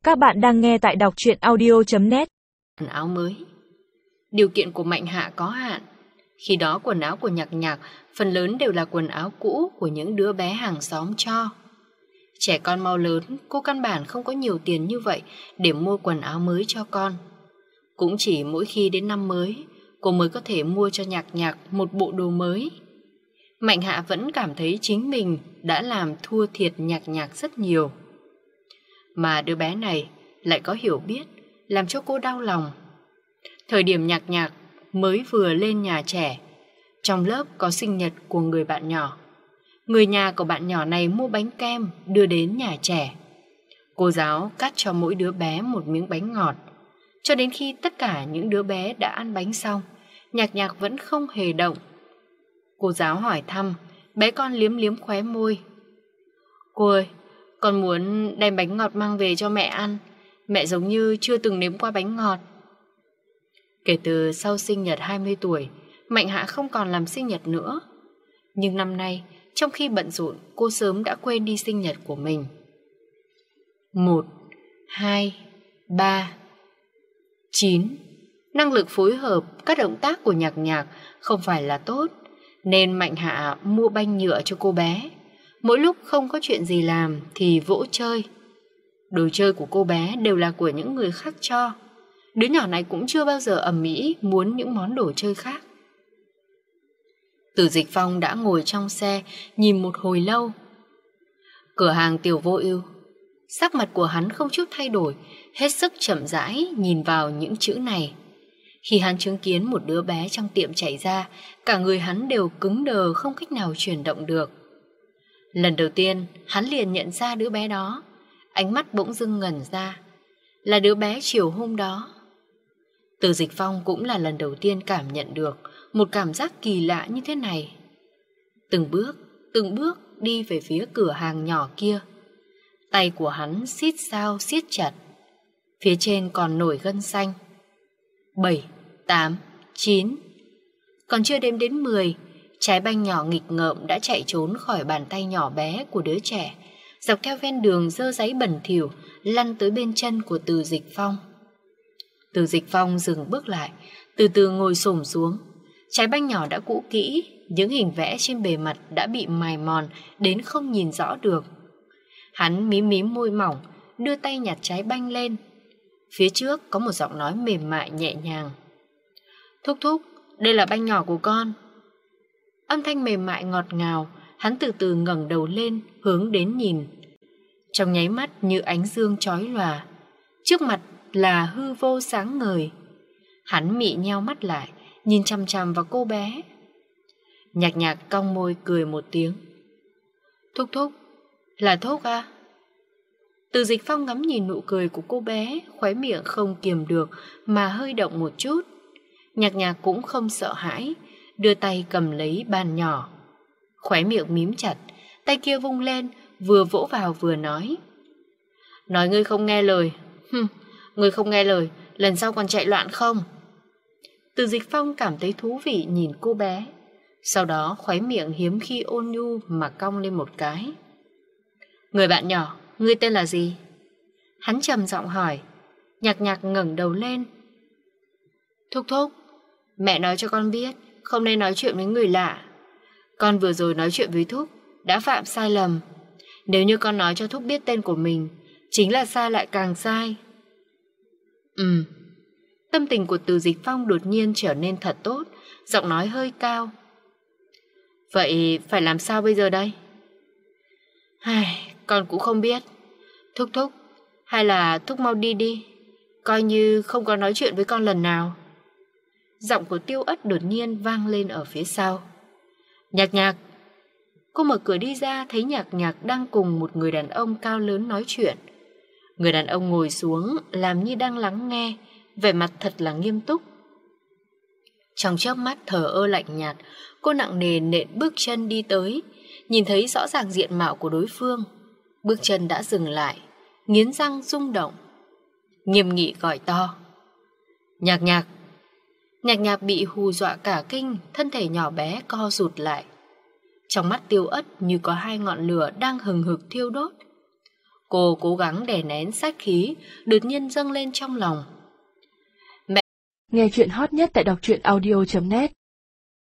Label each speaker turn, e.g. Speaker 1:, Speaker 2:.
Speaker 1: Các bạn đang nghe tại đọc truyện audio.net.
Speaker 2: Quần áo mới. Điều kiện của Mạnh Hạ có hạn. Khi đó quần áo của Nhạc Nhạc phần lớn đều là quần áo cũ của những đứa bé hàng xóm cho. Trẻ con mau lớn, cô căn bản không có nhiều tiền như vậy để mua quần áo mới cho con. Cũng chỉ mỗi khi đến năm mới, cô mới có thể mua cho Nhạc Nhạc một bộ đồ mới. Mạnh Hạ vẫn cảm thấy chính mình đã làm thua thiệt Nhạc Nhạc rất nhiều. Mà đứa bé này lại có hiểu biết, làm cho cô đau lòng. Thời điểm Nhạc Nhạc mới vừa lên nhà trẻ, trong lớp có sinh nhật của người bạn nhỏ. Người nhà của bạn nhỏ này mua bánh kem đưa đến nhà trẻ. Cô giáo cắt cho mỗi đứa bé một miếng bánh ngọt. Cho đến khi tất cả những đứa bé đã ăn bánh xong, Nhạc Nhạc vẫn không hề động. Cô giáo hỏi thăm, bé con liếm liếm khóe môi. Cô ơi, con muốn đem bánh ngọt mang về cho mẹ ăn. Mẹ giống như chưa từng nếm qua bánh ngọt. Kể từ sau sinh nhật 20 tuổi, Mạnh Hạ không còn làm sinh nhật nữa. Nhưng năm nay, trong khi bận rộn, cô sớm đã quên đi sinh nhật của mình. 1, 2, 3, 9. Năng lực phối hợp các động tác của Nhạc Nhạc không phải là tốt, nên Mạnh Hạ mua banh nhựa cho cô bé. Mỗi lúc không có chuyện gì làm thì vỗ chơi. Đồ chơi của cô bé đều là của những người khác cho. Đứa nhỏ này cũng chưa bao giờ ầm ĩ muốn những món đồ chơi khác. Từ Dịch Phong đã ngồi trong xe nhìn một hồi lâu. Cửa hàng Tiểu Vô Ưu. Sắc mặt của hắn không chút thay đổi, hết sức chậm rãi nhìn vào những chữ này. Khi hắn chứng kiến một đứa bé trong tiệm chạy ra, cả người hắn đều cứng đờ không cách nào chuyển động được. Lần đầu tiên, hắn liền nhận ra đứa bé đó. Ánh mắt bỗng dưng ngẩn ra. Là đứa bé chiều hôm đó. Từ Dịch Phong cũng là lần đầu tiên cảm nhận được một cảm giác kỳ lạ như thế này. Từng bước đi về phía cửa hàng nhỏ kia. Tay của hắn siết sao siết chặt. Phía trên còn nổi gân xanh. 7, 8, 9. Còn chưa đếm đến 10, trái banh nhỏ nghịch ngợm đã chạy trốn khỏi bàn tay nhỏ bé của đứa trẻ, dọc theo ven đường dơ giấy bẩn thỉu lăn tới bên chân của Từ Dịch Phong. Từ Dịch Phong dừng bước lại, từ từ ngồi xổm xuống. Trái banh nhỏ đã cũ kỹ, những hình vẽ trên bề mặt đã bị mài mòn đến không nhìn rõ được. Hắn mím mím môi mỏng, đưa tay nhặt trái banh lên. Phía trước có một giọng nói mềm mại nhẹ nhàng. Thúc thúc, đây là banh nhỏ của con. Âm thanh mềm mại ngọt ngào, hắn từ từ ngẩng đầu lên, hướng đến nhìn. Trong nháy mắt như ánh dương chói lòa, trước mặt là hư vô sáng ngời. Hắn mị nheo mắt lại, nhìn chằm chằm vào cô bé. Nhạc Nhạc cong môi cười một tiếng. Thúc thúc, là Thúc à? Từ Dịch Phong ngắm nhìn nụ cười của cô bé, khóe miệng không kiềm được mà hơi động một chút. Nhạc Nhạc cũng không sợ hãi, đưa tay cầm lấy bàn nhỏ. Khóe miệng mím chặt, tay kia vung lên, vừa vỗ vào vừa nói. Nói ngươi không nghe lời. Ngươi không nghe lời, lần sau còn chạy loạn không? Từ Dịch Phong cảm thấy thú vị nhìn cô bé. Sau đó khóe miệng hiếm khi ôn nhu mà cong lên một cái. Người bạn nhỏ, ngươi tên là gì? Hắn trầm giọng hỏi. Nhạc Nhạc ngẩng đầu lên. Thúc thúc, mẹ nói cho con biết không nên nói chuyện với người lạ. Con vừa rồi nói chuyện với Thúc đã phạm sai lầm. Nếu như con nói cho Thúc biết tên của mình, chính là sai lại càng sai. Tâm tình của Từ Dịch Phong đột nhiên trở nên thật tốt, giọng nói hơi cao. Vậy phải làm sao bây giờ đây? Con cũng không biết. Thúc thúc, hay là Thúc mau đi đi, coi như không có nói chuyện với con lần nào. Giọng của Tiêu Ất đột nhiên vang lên ở phía sau. Nhạc Nhạc. Cô mở cửa đi ra, thấy Nhạc Nhạc đang cùng một người đàn ông cao lớn nói chuyện. Người đàn ông ngồi xuống làm như đang lắng nghe, vẻ mặt thật là nghiêm túc. Trong chớp mắt thờ ơ lạnh nhạt, cô nặng nề nện bước chân đi tới. Nhìn thấy rõ ràng diện mạo của đối phương, bước chân đã dừng lại, nghiến răng rung động, nghiêm nghị gọi to. Nhạc Nhạc. Nhạc Nhạc bị hù dọa cả kinh, thân thể nhỏ bé co rụt lại. Trong mắt Tiêu Ất như có hai ngọn lửa đang hừng hực thiêu đốt. Cô cố gắng đè nén sát khí đột nhiên dâng lên trong lòng.
Speaker 1: Nghe chuyện hot nhất tại đọc truyện audio.net